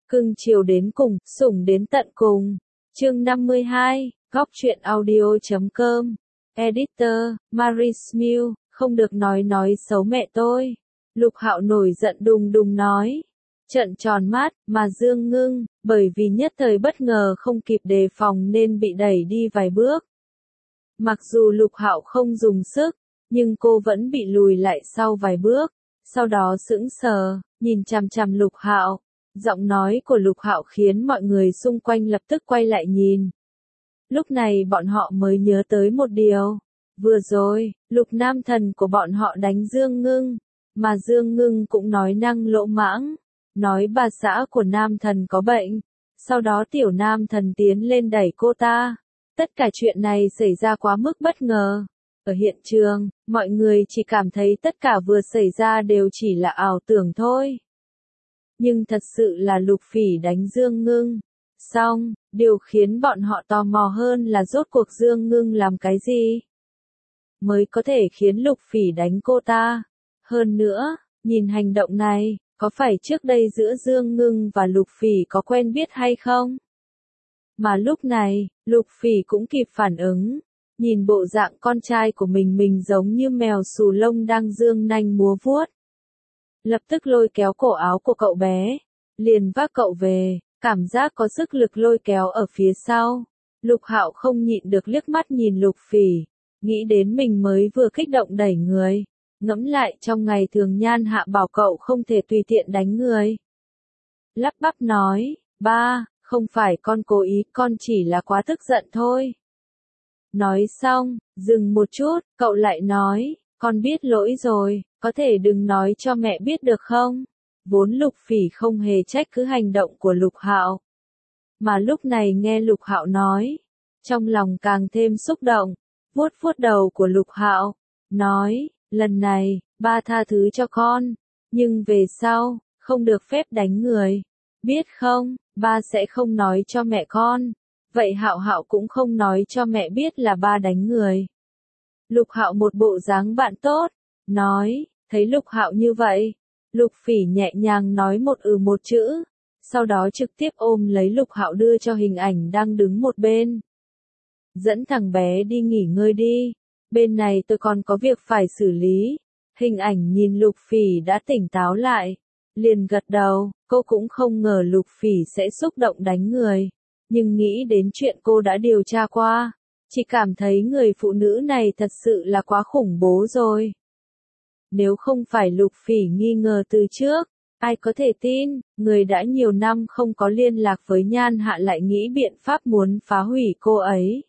Cưng chiều đến cùng, sủng đến tận cùng. Chương 52, Góc truyện audio.com. Editor, Marie Smith, không được nói xấu mẹ tôi. Lục Hạo nổi giận đùng đùng nói. Trợn tròn mắt, mà Dương Ngưng, bởi vì nhất thời bất ngờ không kịp đề phòng nên bị đẩy đi vài bước. Mặc dù Lục Hạo không dùng sức, nhưng cô vẫn bị lùi lại sau vài bước, sau đó sững sờ, nhìn chằm chằm Lục Hạo. Giọng nói của Lục Hạo khiến mọi người xung quanh lập tức quay lại nhìn. Lúc này bọn họ mới nhớ tới một điều. Vừa rồi, Lục Nam Thần của bọn họ đánh Dương Ngưng, mà Dương Ngưng cũng nói năng lỗ mãng, nói bà xã của Nam Thần có bệnh, sau đó tiểu Nam Thần tiến lên đẩy cô ta. Tất cả chuyện này xảy ra quá mức bất ngờ. Ở hiện trường, mọi người chỉ cảm thấy tất cả vừa xảy ra đều chỉ là ảo tưởng thôi. Nhưng thật sự là Lục Phỉ đánh Dương Ngưng. Xong, điều khiến bọn họ tò mò hơn là rốt cuộc Dương Ngưng làm cái gì mới có thể khiến Lục Phỉ đánh cô ta. Hơn nữa, nhìn hành động này, có phải trước đây giữa Dương Ngưng và Lục Phỉ có quen biết hay không? Mà lúc này, Lục Phỉ cũng kịp phản ứng. Nhìn bộ dạng con trai của mình giống như mèo xù lông đang dương nanh múa vuốt. Lập tức lôi kéo cổ áo của cậu bé, liền vác cậu về, cảm giác có sức lực lôi kéo ở phía sau. Lục Hạo không nhịn được liếc mắt nhìn Lục Phỉ, nghĩ đến mình mới vừa kích động đẩy người, ngẫm lại trong ngày thường Nhan Hạ bảo cậu không thể tùy tiện đánh người. Lắp bắp nói, ba, không phải con cố ý, con chỉ là quá tức giận thôi. Nói xong, dừng một chút, cậu lại nói, con biết lỗi rồi, có thể đừng nói cho mẹ biết được không? Vốn Lục Phỉ không hề trách cứ hành động của Lục Hạo. Mà lúc này nghe Lục Hạo nói, trong lòng càng thêm xúc động, vuốt vuốt đầu của Lục Hạo, nói, lần này, ba tha thứ cho con, nhưng về sau, không được phép đánh người. Biết không, ba sẽ không nói cho mẹ con. Vậy Hạo Hạo cũng không nói cho mẹ biết là ba đánh người. Lục Hạo một bộ dáng bạn tốt, nói, thấy Lục Hạo như vậy, Lục Phỉ nhẹ nhàng nói một chữ, sau đó trực tiếp ôm lấy Lục Hạo đưa cho Hình Ảnh đang đứng một bên. Dẫn thằng bé đi nghỉ ngơi đi, bên này tôi còn có việc phải xử lý. Hình Ảnh nhìn Lục Phỉ đã tỉnh táo lại, liền gật đầu, cô cũng không ngờ Lục Phỉ sẽ xúc động đánh người. Nhưng nghĩ đến chuyện cô đã điều tra qua, chỉ cảm thấy người phụ nữ này thật sự là quá khủng bố rồi. Nếu không phải Lục Phỉ nghi ngờ từ trước, ai có thể tin, người đã nhiều năm không có liên lạc với Nhan Hạ lại nghĩ biện pháp muốn phá hủy cô ấy.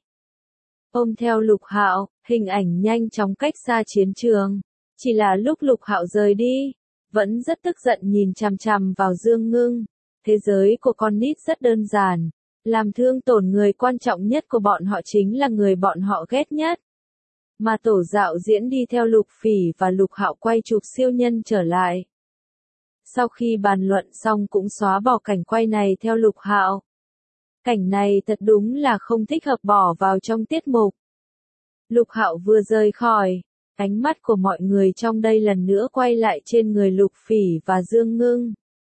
Ôm theo Lục Hạo, Hình Ảnh nhanh chóng cách xa chiến trường. Chỉ là lúc Lục Hạo rời đi, vẫn rất tức giận nhìn chằm chằm vào Dương Ngưng. Thế giới của con nít rất đơn giản. Làm thương tổn người quan trọng nhất của bọn họ chính là người bọn họ ghét nhất. Mà tổ dạo diễn đi theo Lục Phỉ và Lục Hạo quay chụp siêu nhân trở lại. Sau khi bàn luận xong cũng xóa bỏ cảnh quay này theo Lục Hạo. Cảnh này thật đúng là không thích hợp bỏ vào trong tiết mục. Lục Hạo vừa rời khỏi, ánh mắt của mọi người trong đây lần nữa quay lại trên người Lục Phỉ và Dương Ngưng.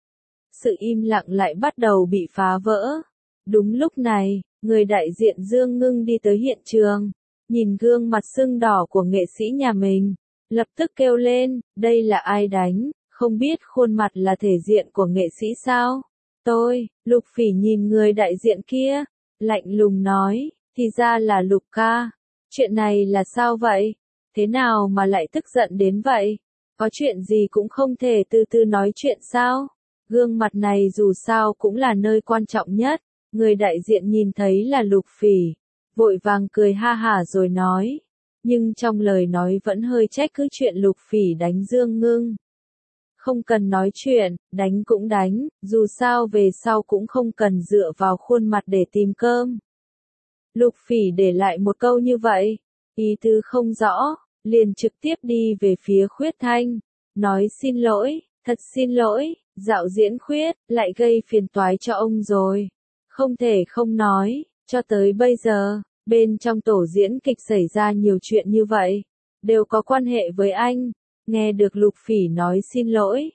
Sự im lặng lại bắt đầu bị phá vỡ. Đúng lúc này, người đại diện Dương Ngưng đi tới hiện trường, nhìn gương mặt sưng đỏ của nghệ sĩ nhà mình, lập tức kêu lên, đây là ai đánh, không biết khuôn mặt là thể diện của nghệ sĩ sao? Tôi, Lục Phỉ nhìn người đại diện kia, lạnh lùng nói, thì ra là Lục ca, chuyện này là sao vậy? Thế nào mà lại tức giận đến vậy? Có chuyện gì cũng không thể từ từ nói chuyện sao? Gương mặt này dù sao cũng là nơi quan trọng nhất. Người đại diện nhìn thấy là Lục Phỉ, vội vàng cười ha hả rồi nói, nhưng trong lời nói vẫn hơi trách cứ chuyện Lục Phỉ đánh Dương Ngưng. Không cần nói chuyện, đánh cũng đánh, dù sao về sau cũng không cần dựa vào khuôn mặt để tìm cơm. Lục Phỉ để lại một câu như vậy, ý tứ không rõ, liền trực tiếp đi về phía Khuyết Thanh, nói xin lỗi, thật xin lỗi, dạo diễn Khuyết, lại gây phiền toái cho ông rồi. Không thể không nói, cho tới bây giờ, bên trong tổ diễn kịch xảy ra nhiều chuyện như vậy, đều có quan hệ với anh. Nghe được Lục Phỉ nói xin lỗi,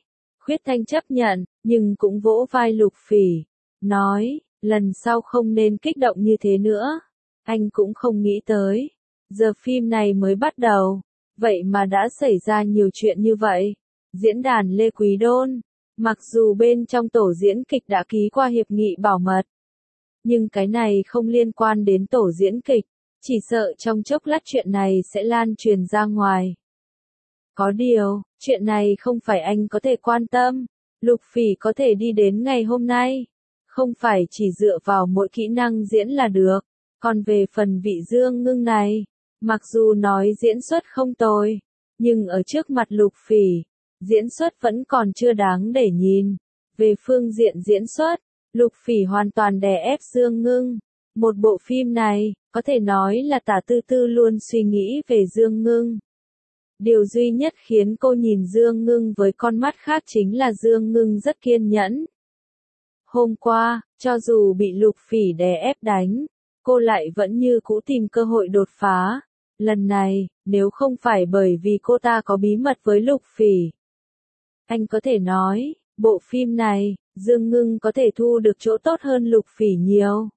Khuyết Thanh chấp nhận, nhưng cũng vỗ vai Lục Phỉ, nói, lần sau không nên kích động như thế nữa. Anh cũng không nghĩ tới. Giờ phim này mới bắt đầu, vậy mà đã xảy ra nhiều chuyện như vậy. Diễn đàn Lê Quý Đôn, mặc dù bên trong tổ diễn kịch đã ký qua hiệp nghị bảo mật, nhưng cái này không liên quan đến tổ diễn kịch, chỉ sợ trong chốc lát chuyện này sẽ lan truyền ra ngoài. Có điều, chuyện này không phải anh có thể quan tâm, Lục Phỉ có thể đi đến ngày hôm nay, không phải chỉ dựa vào mỗi kỹ năng diễn là được, còn về phần vị Dương Ngưng này, mặc dù nói diễn xuất không tồi, nhưng ở trước mặt Lục Phỉ, diễn xuất vẫn còn chưa đáng để nhìn. Về phương diện diễn xuất, Lục Phỉ hoàn toàn đè ép Dương Ngưng. Một bộ phim này, có thể nói là Tả Tư Tư luôn suy nghĩ về Dương Ngưng. Điều duy nhất khiến cô nhìn Dương Ngưng với con mắt khác chính là Dương Ngưng rất kiên nhẫn. Hôm qua, cho dù bị Lục Phỉ đè ép đánh, cô lại vẫn như cũ tìm cơ hội đột phá. Lần này, nếu không phải bởi vì cô ta có bí mật với Lục Phỉ, anh có thể nói, bộ phim này, Dương Ngưng có thể thu được chỗ tốt hơn Lục Phỉ nhiều.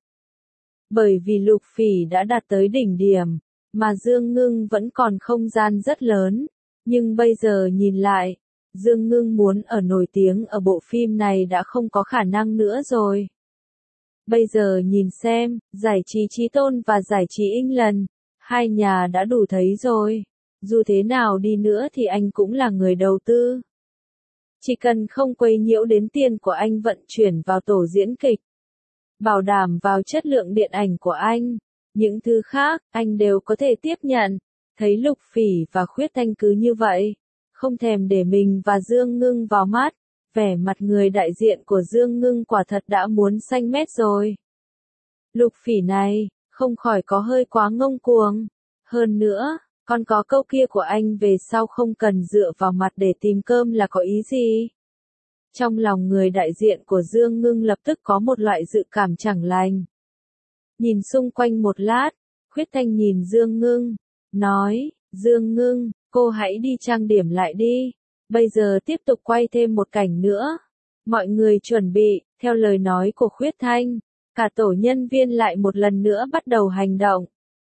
Bởi vì Lục Phỉ đã đạt tới đỉnh điểm, mà Dương Ngưng vẫn còn không gian rất lớn. Nhưng bây giờ nhìn lại, Dương Ngưng muốn ở nổi tiếng ở bộ phim này đã không có khả năng nữa rồi. Bây giờ nhìn xem, giải trí Chí Tôn và giải trí England, hai nhà đã đủ thấy rồi. Dù thế nào đi nữa thì anh cũng là người đầu tư. Chỉ cần không quấy nhiễu đến tiền của anh vận chuyển vào tổ diễn kịch, bảo đảm vào chất lượng điện ảnh của anh, những thứ khác, anh đều có thể tiếp nhận. Thấy Lục Phỉ và Khuyết Thanh cứ như vậy, không thèm để mình và Dương Ngưng vào mắt, vẻ mặt người đại diện của Dương Ngưng quả thật đã muốn xanh mét rồi. Lục Phỉ này, không khỏi có hơi quá ngông cuồng. Hơn nữa, còn có câu kia của anh về sau không cần dựa vào mặt để tìm cơm là có ý gì? Trong lòng người đại diện của Dương Ngưng lập tức có một loại dự cảm chẳng lành. Nhìn xung quanh một lát, Khuyết Thanh nhìn Dương Ngưng, nói, Dương Ngưng, cô hãy đi trang điểm lại đi, bây giờ tiếp tục quay thêm một cảnh nữa. Mọi người chuẩn bị, theo lời nói của Khuyết Thanh, cả tổ nhân viên lại một lần nữa bắt đầu hành động.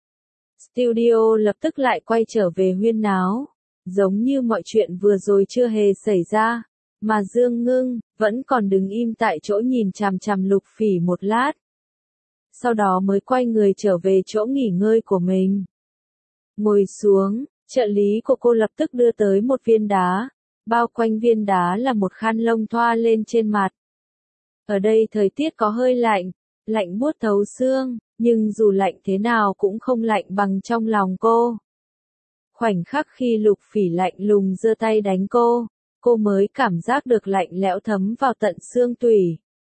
Studio lập tức lại quay trở về huyên náo, giống như mọi chuyện vừa rồi chưa hề xảy ra, mà Dương Ngưng vẫn còn đứng im tại chỗ nhìn chằm chằm Lục Phỉ một lát. Sau đó mới quay người trở về chỗ nghỉ ngơi của mình. Ngồi xuống, trợ lý của cô lập tức đưa tới một viên đá, bao quanh viên đá là một khăn lông thoa lên trên mặt. Ở đây thời tiết có hơi lạnh, lạnh buốt thấu xương, nhưng dù lạnh thế nào cũng không lạnh bằng trong lòng cô. Khoảnh khắc khi Lục Phỉ lạnh lùng giơ tay đánh cô mới cảm giác được lạnh lẽo thấm vào tận xương tủy.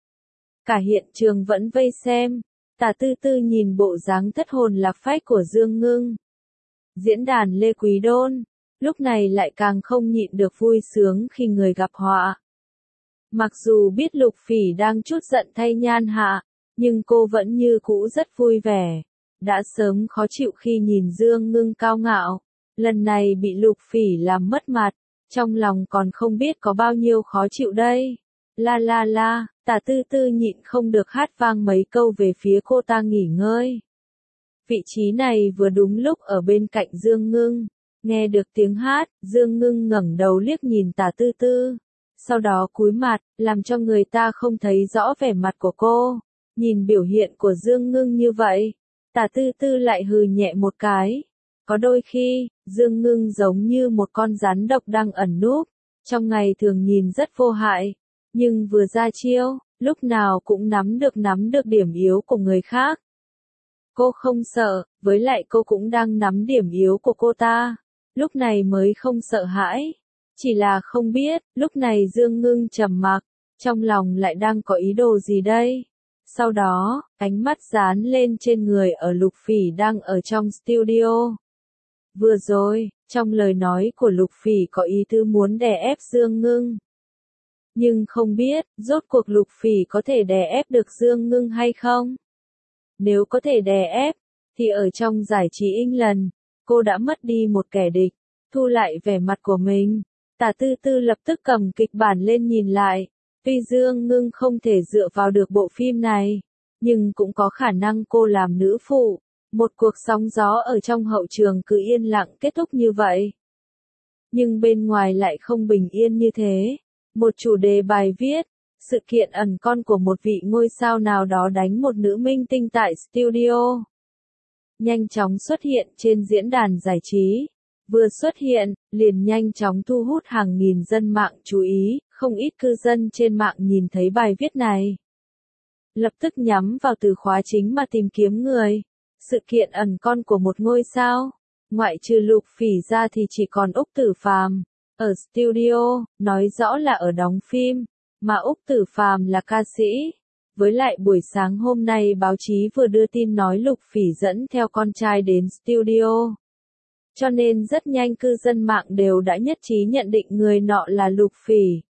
Cả hiện trường vẫn vây xem, Tả Tư Tư nhìn bộ dáng thất hồn lạc phách của Dương Ngưng. Diễn đàn Lê Quý Đôn, lúc này lại càng không nhịn được vui sướng khi người gặp họa. Mặc dù biết Lục Phỉ đang chút giận thay Nhan Hạ, nhưng cô vẫn như cũ rất vui vẻ. Đã sớm khó chịu khi nhìn Dương Ngưng cao ngạo, lần này bị Lục Phỉ làm mất mặt, trong lòng còn không biết có bao nhiêu khó chịu đây. La la la, Tả Tư Tư nhịn không được hát vang mấy câu về phía cô ta nghỉ ngơi. Vị trí này vừa đúng lúc ở bên cạnh Dương Ngưng. Nghe được tiếng hát, Dương Ngưng ngẩng đầu liếc nhìn Tả Tư Tư. Sau đó cúi mặt, làm cho người ta không thấy rõ vẻ mặt của cô. Nhìn biểu hiện của Dương Ngưng như vậy, Tả Tư Tư lại hừ nhẹ một cái. Có đôi khi, Dương Ngưng giống như một con rắn độc đang ẩn núp. Trong ngày thường nhìn rất vô hại, nhưng vừa ra chiêu, lúc nào cũng nắm được điểm yếu của người khác. Cô không sợ, với lại cô cũng đang nắm điểm yếu của cô ta, lúc này mới không sợ hãi. Chỉ là không biết, lúc này Dương Ngưng trầm mặc, trong lòng lại đang có ý đồ gì đây. Sau đó, ánh mắt dán lên trên người ở Lục Phỉ đang ở trong studio. Vừa rồi, trong lời nói của Lục Phỉ có ý tứ muốn đè ép Dương Ngưng. Nhưng không biết, rốt cuộc Lục Phỉ có thể đè ép được Dương Ngưng hay không? Nếu có thể đè ép, thì ở trong giải trí England, cô đã mất đi một kẻ địch, thu lại vẻ mặt của mình. Tả Tư Tư lập tức cầm kịch bản lên nhìn lại. Tuy Dương Ngưng không thể dựa vào được bộ phim này, nhưng cũng có khả năng cô làm nữ phụ. Một cuộc sóng gió ở trong hậu trường cứ yên lặng kết thúc như vậy. Nhưng bên ngoài lại không bình yên như thế. Một chủ đề bài viết, sự kiện ẩn con của một vị ngôi sao nào đó đánh một nữ minh tinh tại studio. Nhanh chóng xuất hiện trên diễn đàn giải trí. Vừa xuất hiện, liền nhanh chóng thu hút hàng nghìn dân mạng chú ý, không ít cư dân trên mạng nhìn thấy bài viết này. Lập tức nhắm vào từ khóa chính mà tìm kiếm người. Sự kiện ẩn con của một ngôi sao. Ngoại trừ Lục Phỉ ra thì chỉ còn Úc Tử Phàm ở studio, nói rõ là ở đóng phim, mà Úc Tử Phàm là ca sĩ. Với lại buổi sáng hôm nay báo chí vừa đưa tin nói Lục Phỉ dẫn theo con trai đến studio. Cho nên rất nhanh cư dân mạng đều đã nhất trí nhận định người nọ là Lục Phỉ.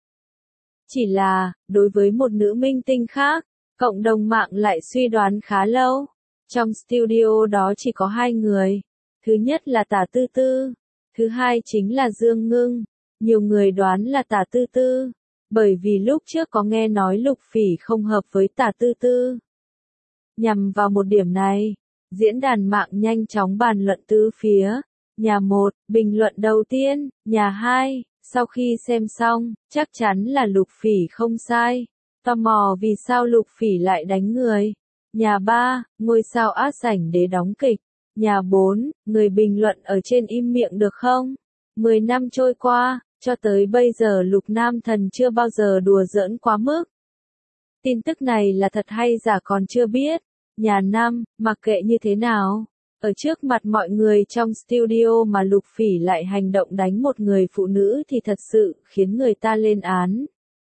Chỉ là, đối với một nữ minh tinh khác, cộng đồng mạng lại suy đoán khá lâu. Trong studio đó chỉ có hai người. Thứ nhất là Tả Tư Tư. Thứ hai chính là Dương Ngưng. Nhiều người đoán là Tả Tư Tư. Bởi vì lúc trước có nghe nói Lục Phỉ không hợp với Tả Tư Tư. Nhằm vào một điểm này, diễn đàn mạng nhanh chóng bàn luận tứ phía. Nhà 1, bình luận đầu tiên, nhà 2, sau khi xem xong, chắc chắn là Lục Phỉ không sai. Tò mò vì sao Lục Phỉ lại đánh người. Nhà 3, ngôi sao át sảnh để đóng kịch. Nhà 4, người bình luận ở trên im miệng được không? 10 năm trôi qua, cho tới bây giờ Lục Nam Thần chưa bao giờ đùa giỡn quá mức. Tin tức này là thật hay giả còn chưa biết. Nhà 5, mặc kệ như thế nào. Ở trước mặt mọi người trong studio mà Lục Phỉ lại hành động đánh một người phụ nữ thì thật sự khiến người ta lên án.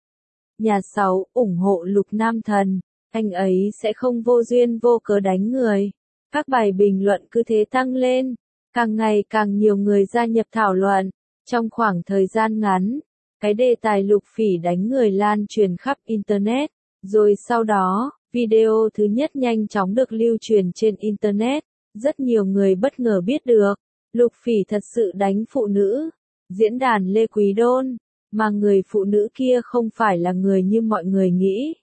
Nhà 6, ủng hộ Lục Nam Thần. Anh ấy sẽ không vô duyên vô cớ đánh người. Các bài bình luận cứ thế tăng lên. Càng ngày càng nhiều người gia nhập thảo luận. Trong khoảng thời gian ngắn, cái đề tài Lục Phỉ đánh người lan truyền khắp Internet. Rồi sau đó, video thứ nhất nhanh chóng được lưu truyền trên Internet. Rất nhiều người bất ngờ biết được, Lục Phỉ thật sự đánh phụ nữ. Diễn đàn Lê Quý Đôn, mà người phụ nữ kia không phải là người như mọi người nghĩ.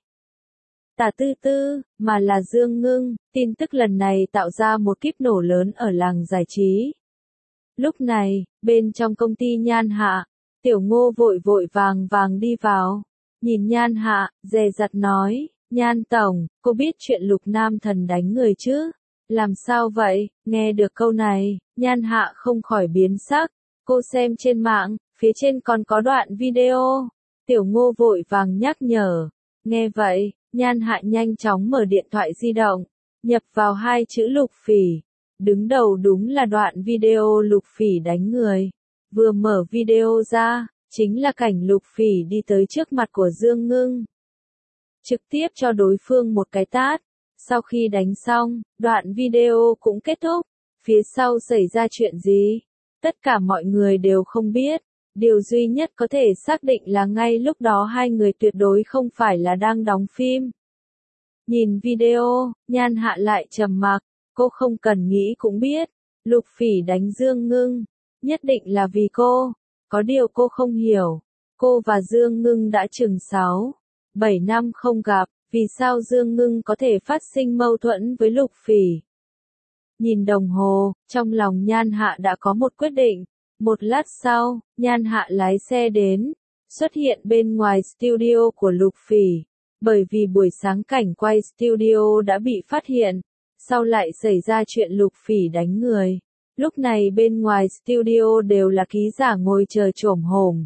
Tả Tư Tư, mà là Dương Ngưng. Tin tức lần này tạo ra một kíp nổ lớn ở làng giải trí. Lúc này, bên trong công ty Nhan Hạ, Tiểu Ngô vội vội vàng đi vào. Nhìn Nhan Hạ, dè dặt nói, Nhan Tổng, cô biết chuyện Lục Nam Thần đánh người chứ? Làm sao vậy? Nghe được câu này, Nhan Hạ không khỏi biến sắc. Cô xem trên mạng, phía trên còn có đoạn video. Tiểu Ngô vội vàng nhắc nhở. Nghe vậy, Nhan Hạ nhanh chóng mở điện thoại di động, nhập vào hai chữ Lục Phỉ. Đứng đầu đúng là đoạn video Lục Phỉ đánh người. Vừa mở video ra, chính là cảnh Lục Phỉ đi tới trước mặt của Dương Ngưng. Trực tiếp cho đối phương một cái tát. Sau khi đánh xong, đoạn video cũng kết thúc. Phía sau xảy ra chuyện gì? Tất cả mọi người đều không biết. Điều duy nhất có thể xác định là ngay lúc đó hai người tuyệt đối không phải là đang đóng phim. Nhìn video, Nhan Hạ lại trầm mặc. Cô không cần nghĩ cũng biết. Lục Phỉ đánh Dương Ngưng. Nhất định là vì cô. Có điều cô không hiểu. Cô và Dương Ngưng đã chừng 6-7 năm không gặp. Vì sao Dương Ngưng có thể phát sinh mâu thuẫn với Lục Phỉ? Nhìn đồng hồ, trong lòng Nhan Hạ đã có một quyết định. Một lát sau, Nhan Hạ lái xe đến, xuất hiện bên ngoài studio của Lục Phỉ. Bởi vì buổi sáng cảnh quay studio đã bị phát hiện, sau lại xảy ra chuyện Lục Phỉ đánh người. Lúc này bên ngoài studio đều là ký giả ngồi chờ chổm hổm.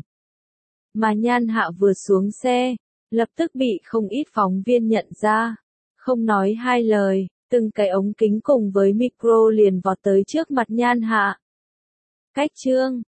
Mà Nhan Hạ vừa xuống xe, lập tức bị không ít phóng viên nhận ra. Không nói hai lời, từng cái ống kính cùng với micro liền vọt tới trước mặt Nhan Hạ. Cách chương